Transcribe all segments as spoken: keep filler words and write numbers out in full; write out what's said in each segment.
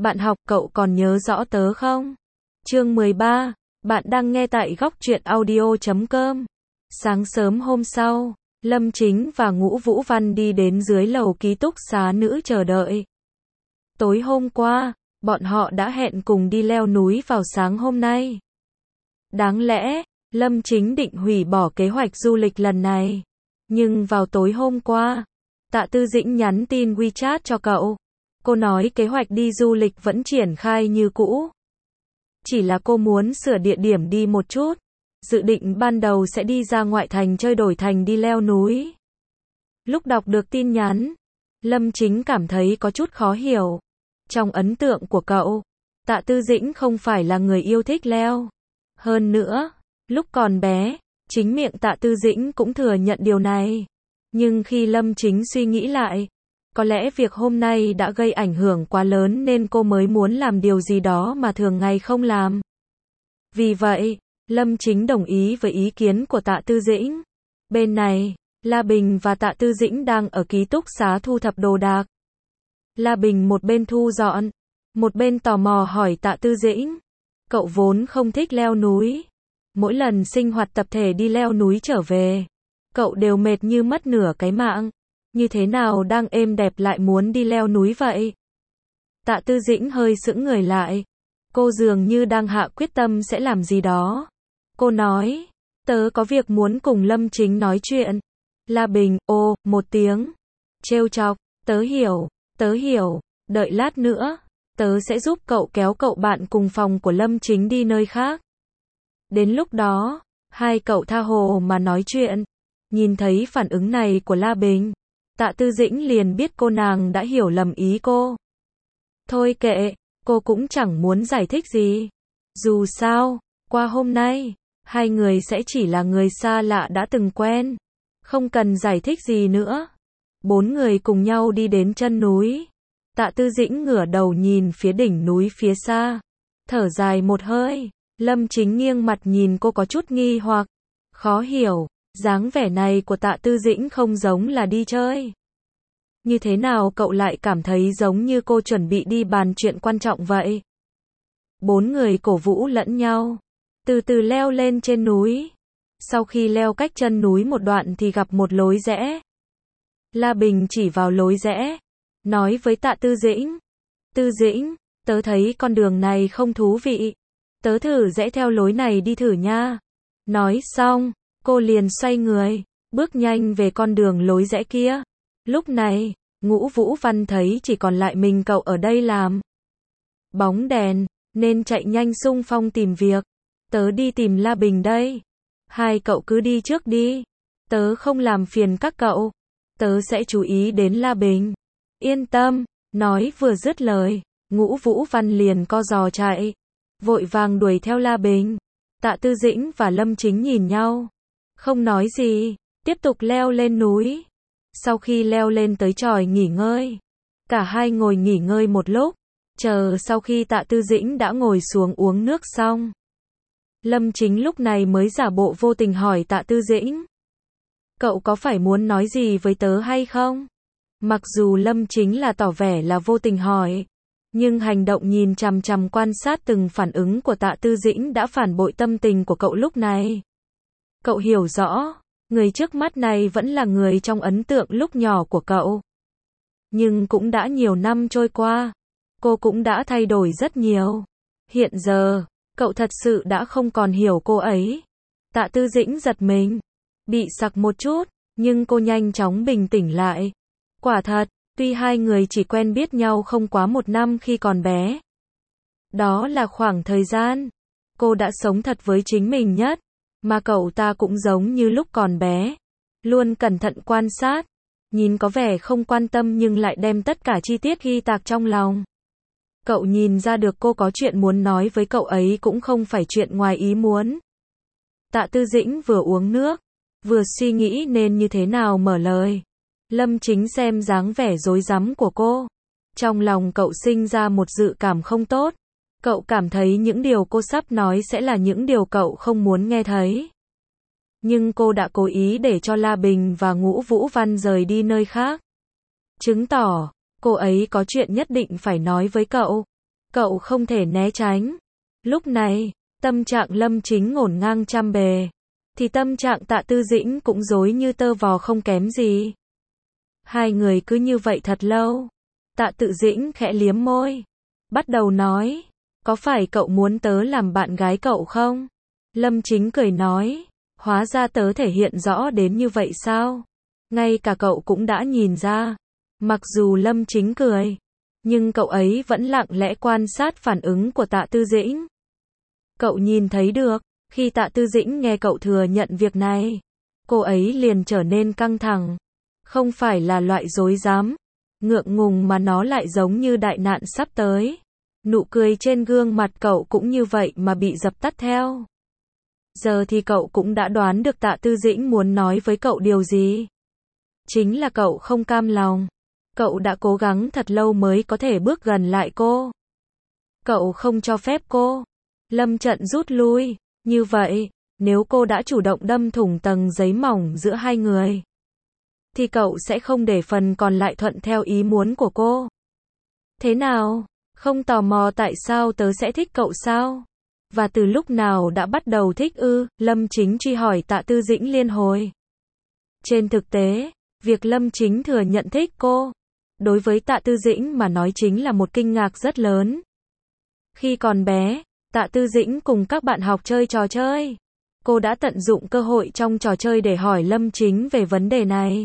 Bạn học, cậu còn nhớ rõ tớ không? Chương mười ba, bạn đang nghe tại góc truyện audio chấm com. Sáng sớm hôm sau, Lâm Chính và Ngũ Vũ Văn đi đến dưới lầu ký túc xá nữ chờ đợi. Tối hôm qua, bọn họ đã hẹn cùng đi leo núi vào sáng hôm nay. Đáng lẽ, Lâm Chính định hủy bỏ kế hoạch du lịch lần này. Nhưng vào tối hôm qua, Tạ Tư Dĩnh nhắn tin WeChat cho cậu. Cô nói kế hoạch đi du lịch vẫn triển khai như cũ. Chỉ là cô muốn sửa địa điểm đi một chút. Dự định ban đầu sẽ đi ra ngoại thành chơi đổi thành đi leo núi. Lúc đọc được tin nhắn, Lâm Chính cảm thấy có chút khó hiểu. Trong ấn tượng của cậu, Tạ Tư Dĩnh không phải là người yêu thích leo. Hơn nữa, lúc còn bé, chính miệng Tạ Tư Dĩnh cũng thừa nhận điều này. Nhưng khi Lâm Chính suy nghĩ lại, có lẽ việc hôm nay đã gây ảnh hưởng quá lớn nên cô mới muốn làm điều gì đó mà thường ngày không làm. Vì vậy, Lâm Chính đồng ý với ý kiến của Tạ Tư Dĩnh. Bên này, La Bình và Tạ Tư Dĩnh đang ở ký túc xá thu thập đồ đạc. La Bình một bên thu dọn, một bên tò mò hỏi Tạ Tư Dĩnh. Cậu vốn không thích leo núi. Mỗi lần sinh hoạt tập thể đi leo núi trở về, cậu đều mệt như mất nửa cái mạng. Như thế nào đang êm đẹp lại muốn đi leo núi vậy? Tạ Tư Dĩnh hơi sững người lại. Cô dường như đang hạ quyết tâm sẽ làm gì đó. Cô nói, tớ có việc muốn cùng Lâm Chính nói chuyện. La Bình, ô, một tiếng. Trêu chọc, tớ hiểu, tớ hiểu, đợi lát nữa, tớ sẽ giúp cậu kéo cậu bạn cùng phòng của Lâm Chính đi nơi khác. Đến lúc đó, hai cậu tha hồ mà nói chuyện. Nhìn thấy phản ứng này của La Bình, Tạ Tư Dĩnh liền biết cô nàng đã hiểu lầm ý cô. Thôi kệ, cô cũng chẳng muốn giải thích gì. Dù sao, qua hôm nay, hai người sẽ chỉ là người xa lạ đã từng quen. Không cần giải thích gì nữa. Bốn người cùng nhau đi đến chân núi. Tạ Tư Dĩnh ngửa đầu nhìn phía đỉnh núi phía xa. Thở dài một hơi. Lâm Chính nghiêng mặt nhìn cô có chút nghi hoặc. Khó hiểu, dáng vẻ này của Tạ Tư Dĩnh không giống là đi chơi. Như thế nào cậu lại cảm thấy giống như cô chuẩn bị đi bàn chuyện quan trọng vậy? Bốn người cổ vũ lẫn nhau. Từ từ leo lên trên núi. Sau khi leo cách chân núi một đoạn thì gặp một lối rẽ. La Bình chỉ vào lối rẽ. Nói với Tạ Tư Dĩnh. Tư Dĩnh, tớ thấy con đường này không thú vị. Tớ thử rẽ theo lối này đi thử nha. Nói xong, cô liền xoay người, bước nhanh về con đường lối rẽ kia. Lúc này, Ngũ Vũ Văn thấy chỉ còn lại mình cậu ở đây làm bóng đèn, nên chạy nhanh xung phong tìm việc. Tớ đi tìm La Bình đây. Hai cậu cứ đi trước đi. Tớ không làm phiền các cậu. Tớ sẽ chú ý đến La Bình. Yên tâm, nói vừa dứt lời, Ngũ Vũ Văn liền co giò chạy. Vội vàng đuổi theo La Bình. Tạ Tư Dĩnh và Lâm Chính nhìn nhau. Không nói gì, tiếp tục leo lên núi. Sau khi leo lên tới chòi nghỉ ngơi, cả hai ngồi nghỉ ngơi một lúc, chờ sau khi Tạ Tư Dĩnh đã ngồi xuống uống nước xong. Lâm Chính lúc này mới giả bộ vô tình hỏi Tạ Tư Dĩnh. Cậu có phải muốn nói gì với tớ hay không? Mặc dù Lâm Chính là tỏ vẻ là vô tình hỏi, nhưng hành động nhìn chằm chằm quan sát từng phản ứng của Tạ Tư Dĩnh đã phản bội tâm tình của cậu lúc này. Cậu hiểu rõ, người trước mắt này vẫn là người trong ấn tượng lúc nhỏ của cậu. Nhưng cũng đã nhiều năm trôi qua, cô cũng đã thay đổi rất nhiều. Hiện giờ, cậu thật sự đã không còn hiểu cô ấy. Tạ Tư Dĩnh giật mình, bị sặc một chút, nhưng cô nhanh chóng bình tĩnh lại. Quả thật, tuy hai người chỉ quen biết nhau không quá một năm khi còn bé. Đó là khoảng thời gian cô đã sống thật với chính mình nhất. Mà cậu ta cũng giống như lúc còn bé. Luôn cẩn thận quan sát. Nhìn có vẻ không quan tâm nhưng lại đem tất cả chi tiết ghi tạc trong lòng. Cậu nhìn ra được cô có chuyện muốn nói với cậu ấy cũng không phải chuyện ngoài ý muốn. Tạ Tư Dĩnh vừa uống nước, vừa suy nghĩ nên như thế nào mở lời. Lâm Chính xem dáng vẻ rối rắm của cô. Trong lòng cậu sinh ra một dự cảm không tốt. Cậu cảm thấy những điều cô sắp nói sẽ là những điều cậu không muốn nghe thấy. Nhưng cô đã cố ý để cho La Bình và Ngũ Vũ Văn rời đi nơi khác. Chứng tỏ, cô ấy có chuyện nhất định phải nói với cậu. Cậu không thể né tránh. Lúc này, tâm trạng Lâm Chính ngổn ngang trăm bề, thì tâm trạng Tạ Tư Dĩnh cũng rối như tơ vò không kém gì. Hai người cứ như vậy thật lâu. Tạ Tư Dĩnh khẽ liếm môi, bắt đầu nói, có phải cậu muốn tớ làm bạn gái cậu không? Lâm Chính cười nói, hóa ra tớ thể hiện rõ đến như vậy sao? Ngay cả cậu cũng đã nhìn ra. Mặc dù Lâm Chính cười, nhưng cậu ấy vẫn lặng lẽ quan sát phản ứng của Tạ Tư Dĩnh. Cậu nhìn thấy được, khi Tạ Tư Dĩnh nghe cậu thừa nhận việc này, cô ấy liền trở nên căng thẳng. Không phải là loại dối dám, ngượng ngùng mà nó lại giống như đại nạn sắp tới. Nụ cười trên gương mặt cậu cũng như vậy mà bị dập tắt theo. Giờ thì cậu cũng đã đoán được Tạ Tư Dĩnh muốn nói với cậu điều gì. Chính là cậu không cam lòng. Cậu đã cố gắng thật lâu mới có thể bước gần lại cô. Cậu không cho phép cô. Lâm Trận rút lui. Như vậy, nếu cô đã chủ động đâm thủng tầng giấy mỏng giữa hai người, thì cậu sẽ không để phần còn lại thuận theo ý muốn của cô. Thế nào? Không tò mò tại sao tớ sẽ thích cậu sao? Và từ lúc nào đã bắt đầu thích ư? Lâm Chính truy hỏi Tạ Tư Dĩnh liên hồi. Trên thực tế, việc Lâm Chính thừa nhận thích cô, đối với Tạ Tư Dĩnh mà nói chính là một kinh ngạc rất lớn. Khi còn bé, Tạ Tư Dĩnh cùng các bạn học chơi trò chơi. Cô đã tận dụng cơ hội trong trò chơi để hỏi Lâm Chính về vấn đề này.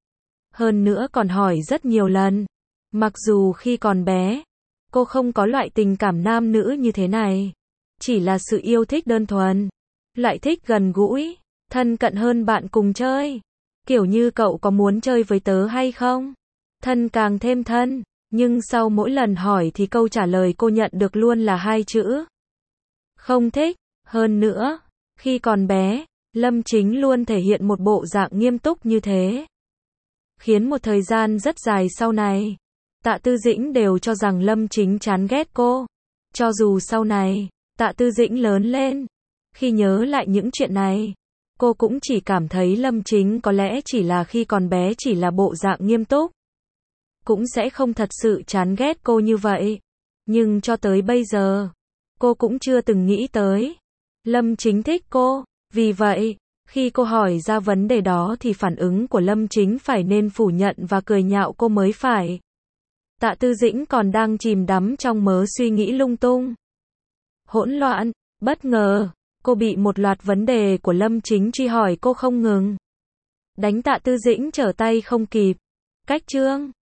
Hơn nữa còn hỏi rất nhiều lần. Mặc dù khi còn bé, cô không có loại tình cảm nam nữ như thế này. Chỉ là sự yêu thích đơn thuần. Loại thích gần gũi, thân cận hơn bạn cùng chơi. Kiểu như cậu có muốn chơi với tớ hay không? Thân càng thêm thân. Nhưng sau mỗi lần hỏi thì câu trả lời cô nhận được luôn là hai chữ. Không thích. Hơn nữa, khi còn bé, Lâm Chính luôn thể hiện một bộ dạng nghiêm túc như thế. Khiến một thời gian rất dài sau này, Tạ Tư Dĩnh đều cho rằng Lâm Chính chán ghét cô. Cho dù sau này, Tạ Tư Dĩnh lớn lên, khi nhớ lại những chuyện này, cô cũng chỉ cảm thấy Lâm Chính có lẽ chỉ là khi còn bé chỉ là bộ dạng nghiêm túc. Cũng sẽ không thật sự chán ghét cô như vậy. Nhưng cho tới bây giờ, cô cũng chưa từng nghĩ tới Lâm Chính thích cô. Vì vậy, khi cô hỏi ra vấn đề đó thì phản ứng của Lâm Chính phải nên phủ nhận và cười nhạo cô mới phải. Tạ Tư Dĩnh còn đang chìm đắm trong mớ suy nghĩ lung tung, hỗn loạn. Bất ngờ, cô bị một loạt vấn đề của Lâm Chính truy hỏi cô không ngừng. Đánh Tạ Tư Dĩnh trở tay không kịp. Cách chương